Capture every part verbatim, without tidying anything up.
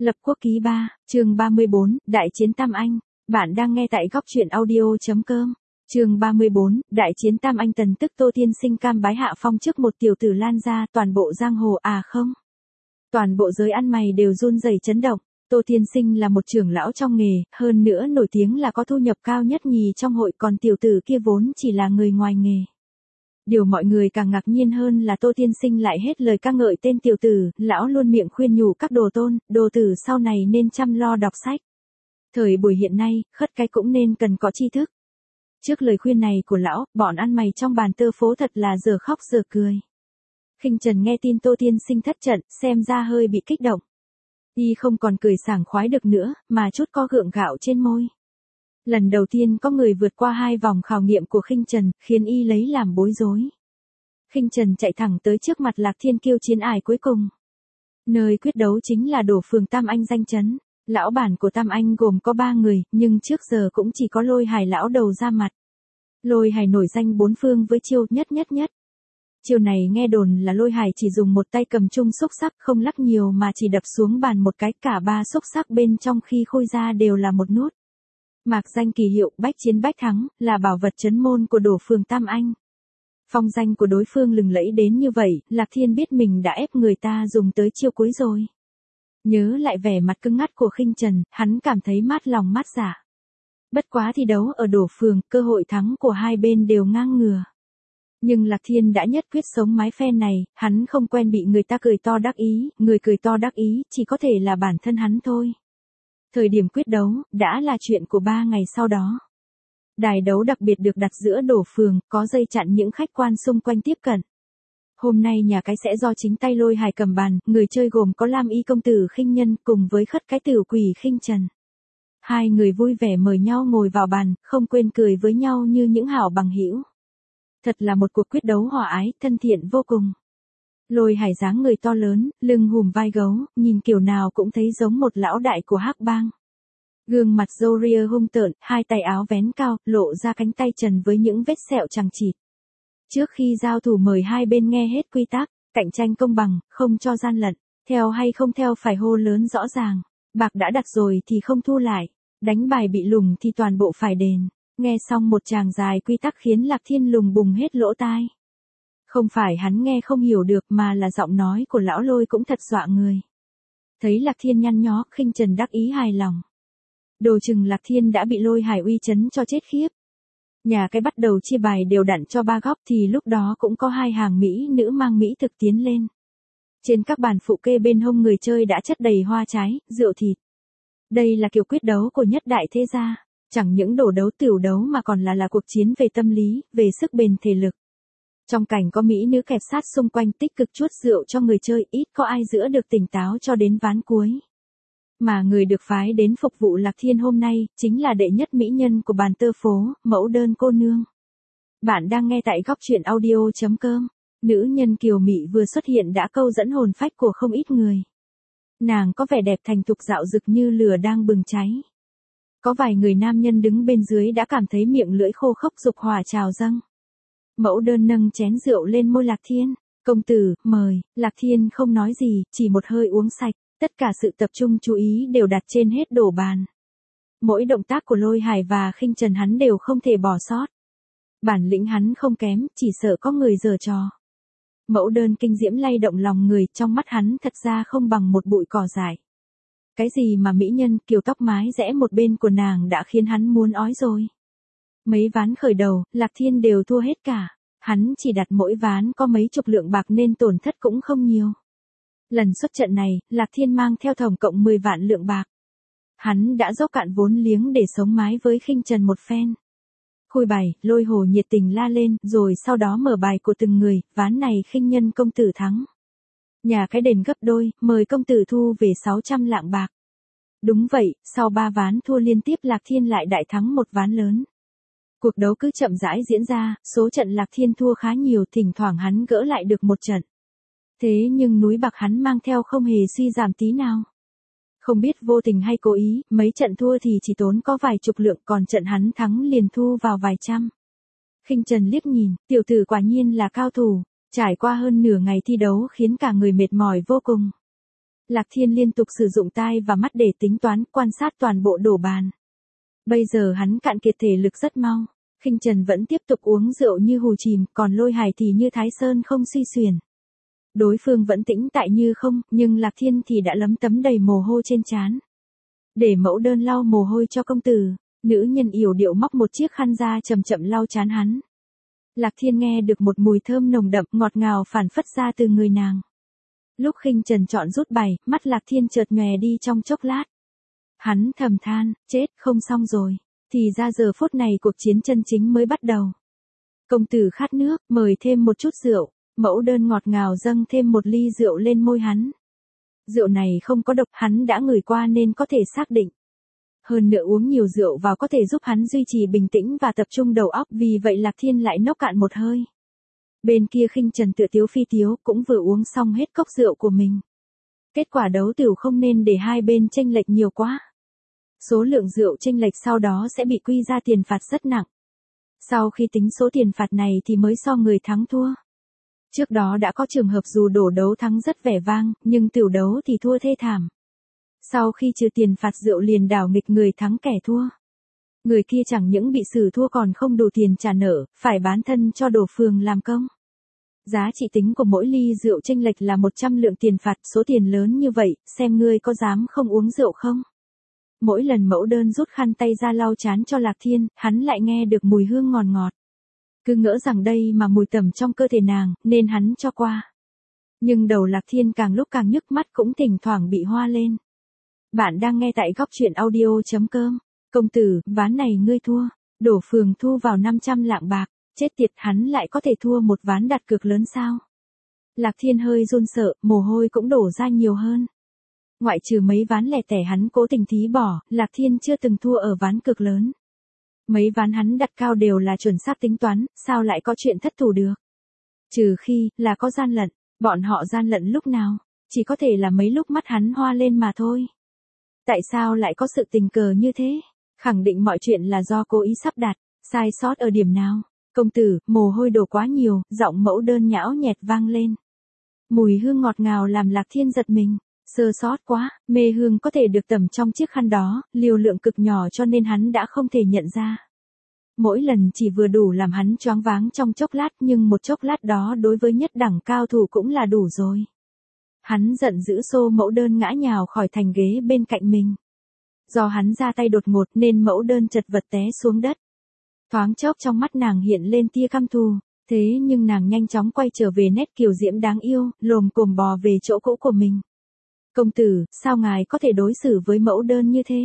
Lập quốc ký ba, chương ba mươi bốn, Đại chiến Tam Anh. Bạn đang nghe tại góc truyện audio.com. Chương ba mươi bốn, Đại chiến Tam Anh. Tần tức Tô Tiên Sinh cam bái hạ phong trước một tiểu tử lan ra, toàn bộ giang hồ à không. Toàn bộ giới ăn mày đều run rẩy chấn động. Tô Tiên Sinh là một trưởng lão trong nghề, hơn nữa nổi tiếng là có thu nhập cao nhất nhì trong hội, còn tiểu tử kia vốn chỉ là người ngoài nghề. Điều mọi người càng ngạc nhiên hơn là Tô Tiên Sinh lại hết lời ca ngợi tên tiểu tử, lão luôn miệng khuyên nhủ các đồ tôn, đồ tử sau này nên chăm lo đọc sách. Thời buổi hiện nay, khất cái cũng nên cần có tri thức. Trước lời khuyên này của lão, bọn ăn mày trong bàn tơ phố thật là giờ khóc giờ cười. Khinh Trần nghe tin Tô Tiên Sinh thất trận, xem ra hơi bị kích động. Y không còn cười sảng khoái được nữa, mà chút có gượng gạo trên môi. Lần đầu tiên có người vượt qua hai vòng khảo nghiệm của Khinh Trần, khiến y lấy làm bối rối. Khinh Trần chạy thẳng tới trước mặt Lạc Thiên Kiêu chiến ải cuối cùng. Nơi quyết đấu chính là đổ phường Tam Anh danh chấn. Lão bản của Tam Anh gồm có ba người, nhưng trước giờ cũng chỉ có Lôi Hải lão đầu ra mặt. Lôi Hải nổi danh bốn phương với chiêu nhất nhất nhất. Chiêu này nghe đồn là Lôi Hải chỉ dùng một tay cầm chung xúc sắc, không lắc nhiều mà chỉ đập xuống bàn một cái, cả ba xúc sắc bên trong khi khui ra đều là một nút. Mạc danh kỳ hiệu bách chiến bách thắng, là bảo vật trấn môn của đổ phường Tam Anh. Phong danh của đối phương lừng lẫy đến như vậy, Lạc Thiên biết mình đã ép người ta dùng tới chiêu cuối rồi. Nhớ lại vẻ mặt cứng ngắt của Khinh Trần, hắn cảm thấy mát lòng mát dạ. Bất quá thi đấu ở đổ phường, cơ hội thắng của hai bên đều ngang ngửa. Nhưng Lạc Thiên đã nhất quyết sống mái phe này, hắn không quen bị người ta cười to đắc ý, người cười to đắc ý chỉ có thể là bản thân hắn thôi. Thời điểm quyết đấu, đã là chuyện của ba ngày sau đó. Đài đấu đặc biệt được đặt giữa đổ phường, có dây chặn những khách quan xung quanh tiếp cận. Hôm nay nhà cái sẽ do chính tay Lôi Hải cầm bàn, người chơi gồm có Lam Y công tử Khinh Nhân cùng với khất cái tử quỷ Khinh Trần. Hai người vui vẻ mời nhau ngồi vào bàn, không quên cười với nhau như những hảo bằng hữu. Thật là một cuộc quyết đấu hòa ái, thân thiện vô cùng. Lôi Hải dáng người to lớn, lưng hùm vai gấu, nhìn kiểu nào cũng thấy giống một lão đại của Hắc Bang. Gương mặt râu ria hung tợn, hai tay áo vén cao, lộ ra cánh tay trần với những vết sẹo chằng chịt. Trước khi giao thủ mời hai bên nghe hết quy tắc, cạnh tranh công bằng, không cho gian lận, theo hay không theo phải hô lớn rõ ràng. Bạc đã đặt rồi thì không thu lại, đánh bài bị lùng thì toàn bộ phải đền. Nghe xong một tràng dài quy tắc khiến Lạc Thiên lùng bùng hết lỗ tai. Không phải hắn nghe không hiểu được mà là giọng nói của lão Lôi cũng thật dọa người. Thấy Lạc Thiên nhăn nhó, Khinh Trần đắc ý hài lòng. Đồ chừng Lạc Thiên đã bị Lôi Hải uy chấn cho chết khiếp. Nhà cái bắt đầu chia bài đều đặn cho ba góc thì lúc đó cũng có hai hàng mỹ nữ mang mỹ thực tiến lên. Trên các bàn phụ kê bên hông người chơi đã chất đầy hoa trái, rượu thịt. Đây là kiểu quyết đấu của nhất đại thế gia, chẳng những đổ đấu tiểu đấu mà còn là là cuộc chiến về tâm lý, về sức bền thể lực. Trong cảnh có mỹ nữ kẹp sát xung quanh tích cực chuốt rượu cho người chơi, ít có ai giữ được tỉnh táo cho đến ván cuối. Mà người được phái đến phục vụ Lạc Thiên hôm nay, chính là đệ nhất mỹ nhân của bàn tơ phố, Mẫu Đơn cô nương. Bạn đang nghe tại góc truyện audio.com. Nữ nhân kiều mị vừa xuất hiện đã câu dẫn hồn phách của không ít người. Nàng có vẻ đẹp thành thục dạo rực như lửa đang bừng cháy. Có vài người nam nhân đứng bên dưới đã cảm thấy miệng lưỡi khô khốc dục hỏa trào dâng. Mẫu Đơn nâng chén rượu lên môi Lạc Thiên. Công tử, mời. Lạc Thiên không nói gì, chỉ một hơi uống sạch. Tất cả sự tập trung chú ý đều đặt trên hết đổ bàn. Mỗi động tác của Lôi Hải và Khinh Trần hắn đều không thể bỏ sót. Bản lĩnh hắn không kém, chỉ sợ có người giở trò. Mẫu Đơn kinh diễm lay động lòng người, trong mắt hắn thật ra không bằng một bụi cỏ dại. Cái gì mà mỹ nhân, kiểu tóc mái rẽ một bên của nàng đã khiến hắn muốn ói rồi. Mấy ván khởi đầu, Lạc Thiên đều thua hết cả. Hắn chỉ đặt mỗi ván có mấy chục lượng bạc nên tổn thất cũng không nhiều. Lần xuất trận này, Lạc Thiên mang theo tổng cộng mười vạn lượng bạc. Hắn đã dốc cạn vốn liếng để sống mái với Khinh Trần một phen. Khui bài, Lôi Hồ nhiệt tình la lên, rồi sau đó mở bài của từng người, ván này Khinh Nhân công tử thắng. Nhà cái đền gấp đôi, mời công tử thu về sáu trăm lạng bạc. Đúng vậy, sau ba ván thua liên tiếp Lạc Thiên lại đại thắng một ván lớn. Cuộc đấu cứ chậm rãi diễn ra, số trận Lạc Thiên thua khá nhiều, thỉnh thoảng hắn gỡ lại được một trận. Thế nhưng núi bạc hắn mang theo không hề suy giảm tí nào. Không biết vô tình hay cố ý, mấy trận thua thì chỉ tốn có vài chục lượng, còn trận hắn thắng liền thu vào vài trăm. Khinh Trần liếc nhìn, tiểu tử quả nhiên là cao thủ, trải qua hơn nửa ngày thi đấu khiến cả người mệt mỏi vô cùng. Lạc Thiên liên tục sử dụng tai và mắt để tính toán, quan sát toàn bộ đổ bàn. Bây giờ hắn cạn kiệt thể lực rất mau. Khinh Trần vẫn tiếp tục uống rượu như hù chìm, còn Lôi Hải thì như Thái Sơn không suy xuyển. Đối phương vẫn tĩnh tại như không, nhưng Lạc Thiên thì đã lấm tấm đầy mồ hôi trên trán. Để mẫu đơn lau mồ hôi cho công tử, nữ nhân yểu điệu móc một chiếc khăn ra chậm chậm lau trán hắn. Lạc Thiên nghe được một mùi thơm nồng đậm ngọt ngào phản phất ra từ người nàng. Lúc Khinh Trần chọn rút bài, mắt Lạc Thiên chợt nhòe đi trong chốc lát. Hắn thầm than, chết, không xong rồi. Thì ra giờ phút này cuộc chiến chân chính mới bắt đầu. Công tử khát nước, mời thêm một chút rượu. Mẫu đơn ngọt ngào dâng thêm một ly rượu lên môi hắn. Rượu này không có độc, hắn đã ngửi qua nên có thể xác định. Hơn nữa uống nhiều rượu vào có thể giúp hắn duy trì bình tĩnh và tập trung đầu óc, vì vậy Lạc Thiên lại nốc cạn một hơi. Bên kia Khinh Trần tựa tiếu phi tiếu cũng vừa uống xong hết cốc rượu của mình. Kết quả đấu tiểu không nên để hai bên chênh lệch nhiều quá. Số lượng rượu chênh lệch sau đó sẽ bị quy ra tiền phạt rất nặng. Sau khi tính số tiền phạt này thì mới so người thắng thua. Trước đó đã có trường hợp dù đổ đấu thắng rất vẻ vang, nhưng tiểu đấu thì thua thê thảm. Sau khi trừ tiền phạt rượu liền đảo nghịch người thắng kẻ thua. Người kia chẳng những bị xử thua còn không đủ tiền trả nợ, phải bán thân cho đổ phường làm công. Giá trị tính của mỗi ly rượu chênh lệch là một trăm lượng tiền phạt, số tiền lớn như vậy, xem ngươi có dám không uống rượu không? Mỗi lần mẫu đơn rút khăn tay ra lau trán cho Lạc Thiên, hắn lại nghe được mùi hương ngọt ngọt. Cứ ngỡ rằng đây mà mùi tẩm trong cơ thể nàng, nên hắn cho qua. Nhưng đầu Lạc Thiên càng lúc càng nhức mắt, cũng thỉnh thoảng bị hoa lên. Bạn đang nghe tại góc truyện audio chấm com. Công tử, ván này ngươi thua. Đổ phường thu vào năm trăm lạng bạc. Chết tiệt, hắn lại có thể thua một ván đặt cược lớn sao? Lạc Thiên hơi run sợ, mồ hôi cũng đổ ra nhiều hơn. Ngoại trừ mấy ván lẻ tẻ hắn cố tình thí bỏ, Lạc Thiên chưa từng thua ở ván cược lớn. Mấy ván hắn đặt cao đều là chuẩn xác tính toán, sao lại có chuyện thất thủ được? Trừ khi, là có gian lận, bọn họ gian lận lúc nào? Chỉ có thể là mấy lúc mắt hắn hoa lên mà thôi. Tại sao lại có sự tình cờ như thế? Khẳng định mọi chuyện là do cố ý sắp đặt, sai sót ở điểm nào? Công tử, mồ hôi đổ quá nhiều, giọng mẫu đơn nhão nhẹt vang lên. Mùi hương ngọt ngào làm Lạc Thiên giật mình. Sơ sót quá, mê hương có thể được tẩm trong chiếc khăn đó, liều lượng cực nhỏ cho nên hắn đã không thể nhận ra. Mỗi lần chỉ vừa đủ làm hắn choáng váng trong chốc lát, nhưng một chốc lát đó đối với nhất đẳng cao thủ cũng là đủ rồi. Hắn giận dữ xô mẫu đơn ngã nhào khỏi thành ghế bên cạnh mình. Do hắn ra tay đột ngột nên mẫu đơn chật vật té xuống đất. Thoáng chốc trong mắt nàng hiện lên tia căm thù, thế nhưng nàng nhanh chóng quay trở về nét kiều diễm đáng yêu, lồm cồm bò về chỗ cũ của mình. Công tử, sao ngài có thể đối xử với mẫu đơn như thế?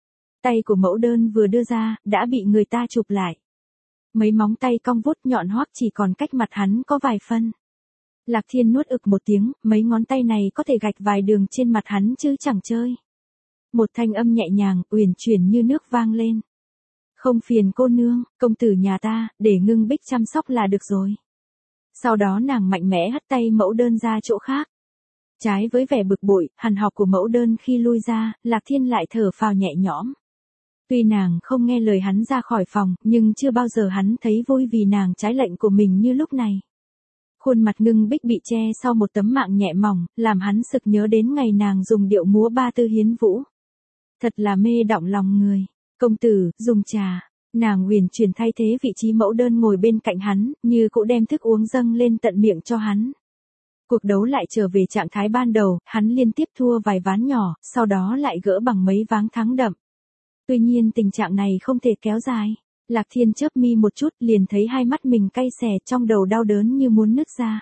Tay của mẫu đơn vừa đưa ra, đã bị người ta chụp lại. Mấy móng tay cong vút nhọn hoắt chỉ còn cách mặt hắn có vài phân. Lạc Thiên nuốt ực một tiếng, mấy ngón tay này có thể gạch vài đường trên mặt hắn chứ chẳng chơi. Một thanh âm nhẹ nhàng, uyển chuyển như nước vang lên. Không phiền cô nương, công tử nhà ta, để Ngưng Bích chăm sóc là được rồi. Sau đó nàng mạnh mẽ hất tay mẫu đơn ra chỗ khác. Trái với vẻ bực bội, hằn học của mẫu đơn khi lui ra, Lạc Thiên lại thở phào nhẹ nhõm. Tuy nàng không nghe lời hắn ra khỏi phòng, nhưng chưa bao giờ hắn thấy vui vì nàng trái lệnh của mình như lúc này. Khuôn mặt Ngưng Bích bị che sau một tấm mạng nhẹ mỏng, làm hắn sực nhớ đến ngày nàng dùng điệu múa ba tư hiến vũ. Thật là mê động lòng người. Công tử, dùng trà. Nàng uyển chuyển thay thế vị trí mẫu đơn ngồi bên cạnh hắn, như cũng đem thức uống dâng lên tận miệng cho hắn. Cuộc đấu lại trở về trạng thái ban đầu, hắn liên tiếp thua vài ván nhỏ, sau đó lại gỡ bằng mấy ván thắng đậm. Tuy nhiên tình trạng này không thể kéo dài. Lạc Thiên chớp mi một chút liền thấy hai mắt mình cay xè, trong đầu đau đớn như muốn nứt ra.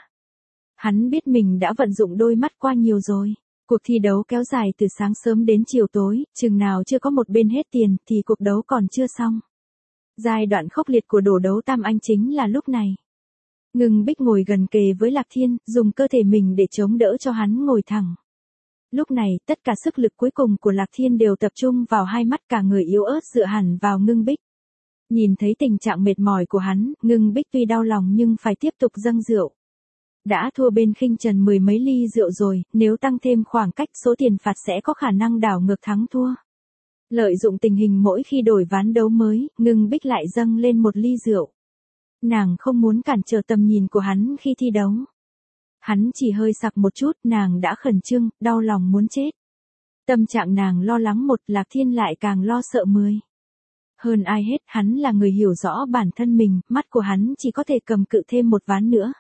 Hắn biết mình đã vận dụng đôi mắt qua nhiều rồi. Cuộc thi đấu kéo dài từ sáng sớm đến chiều tối, chừng nào chưa có một bên hết tiền thì cuộc đấu còn chưa xong. Giai đoạn khốc liệt của đổ đấu tam anh chính là lúc này. Ngưng Bích ngồi gần kề với Lạc Thiên, dùng cơ thể mình để chống đỡ cho hắn ngồi thẳng. Lúc này, tất cả sức lực cuối cùng của Lạc Thiên đều tập trung vào hai mắt, cả người yếu ớt dựa hẳn vào Ngưng Bích. Nhìn thấy tình trạng mệt mỏi của hắn, Ngưng Bích tuy đau lòng nhưng phải tiếp tục dâng rượu. Đã thua bên Khinh Trần mười mấy ly rượu rồi, nếu tăng thêm khoảng cách số tiền phạt sẽ có khả năng đảo ngược thắng thua. Lợi dụng tình hình mỗi khi đổi ván đấu mới, Ngưng Bích lại dâng lên một ly rượu. Nàng không muốn cản trở tầm nhìn của hắn khi thi đấu. Hắn chỉ hơi sặc một chút, nàng đã khẩn trương, đau lòng muốn chết. Tâm trạng nàng lo lắng một, Lạc Thiên lại càng lo sợ mười. Hơn ai hết, hắn là người hiểu rõ bản thân mình, mắt của hắn chỉ có thể cầm cự thêm một ván nữa.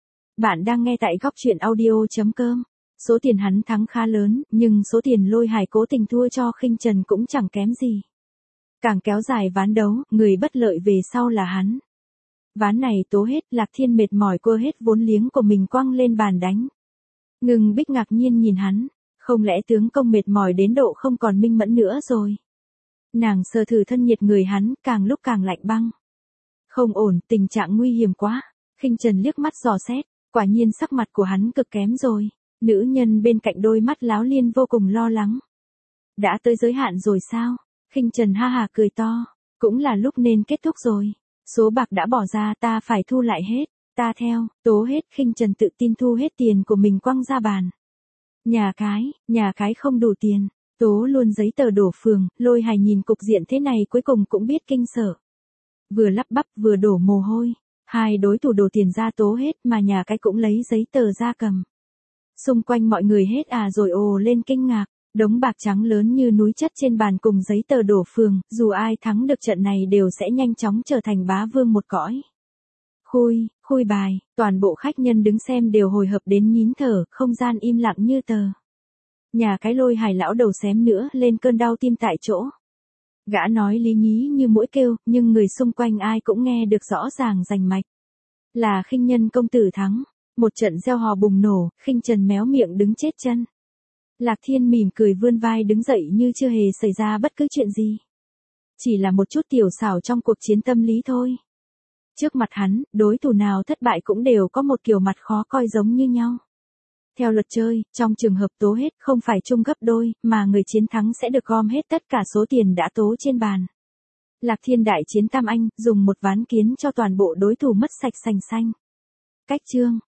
Bạn đang nghe tại góc truyện audio.com. Số tiền hắn thắng khá lớn, nhưng số tiền Lôi Hải cố tình thua cho Khinh Trần cũng chẳng kém gì. Càng kéo dài ván đấu, người bất lợi về sau là hắn. Ván này tố hết, Lạc Thiên mệt mỏi quơ hết vốn liếng của mình quăng lên bàn đánh. Ngưng Bích ngạc nhiên nhìn hắn, không lẽ tướng công mệt mỏi đến độ không còn minh mẫn nữa rồi. Nàng sờ thử thân nhiệt người hắn, càng lúc càng lạnh băng. Không ổn, tình trạng nguy hiểm quá. Khinh Trần liếc mắt dò xét, quả nhiên sắc mặt của hắn cực kém rồi. Nữ nhân bên cạnh đôi mắt láo liên vô cùng lo lắng. Đã tới giới hạn rồi sao? Khinh Trần ha hà cười to, cũng là lúc nên kết thúc rồi. Số bạc đã bỏ ra ta phải thu lại hết, ta theo, tố hết. Khinh Trần tự tin thu hết tiền của mình quăng ra bàn. Nhà cái, nhà cái không đủ tiền, tố luôn giấy tờ đổ phường. Lôi Hải nhìn cục diện thế này cuối cùng cũng biết kinh sợ. Vừa lắp bắp vừa đổ mồ hôi, hai đối thủ đổ tiền ra tố hết mà nhà cái cũng lấy giấy tờ ra cầm. Xung quanh mọi người hết à rồi ồ lên kinh ngạc, đống bạc trắng lớn như núi chất trên bàn cùng giấy tờ đổ phường, dù ai thắng được trận này đều sẽ nhanh chóng trở thành bá vương một cõi. Khui, khui bài, toàn bộ khách nhân đứng xem đều hồi hộp đến nín thở, không gian im lặng như tờ. Nhà cái Lôi Hải lão đầu xém nữa lên cơn đau tim tại chỗ. Gã nói lý nhí như mũi kêu, nhưng người xung quanh ai cũng nghe được rõ ràng rành mạch. Là Khinh Nhân công tử thắng. Một trận reo hò bùng nổ, Khinh Trần méo miệng đứng chết chân. Lạc Thiên mỉm cười vươn vai đứng dậy như chưa hề xảy ra bất cứ chuyện gì. Chỉ là một chút tiểu xảo trong cuộc chiến tâm lý thôi. Trước mặt hắn, đối thủ nào thất bại cũng đều có một kiểu mặt khó coi giống như nhau. Theo luật chơi, trong trường hợp tố hết không phải chung gấp đôi, mà người chiến thắng sẽ được gom hết tất cả số tiền đã tố trên bàn. Lạc Thiên đại chiến Tam Anh, dùng một ván kiến cho toàn bộ đối thủ mất sạch sành xanh. Cách chương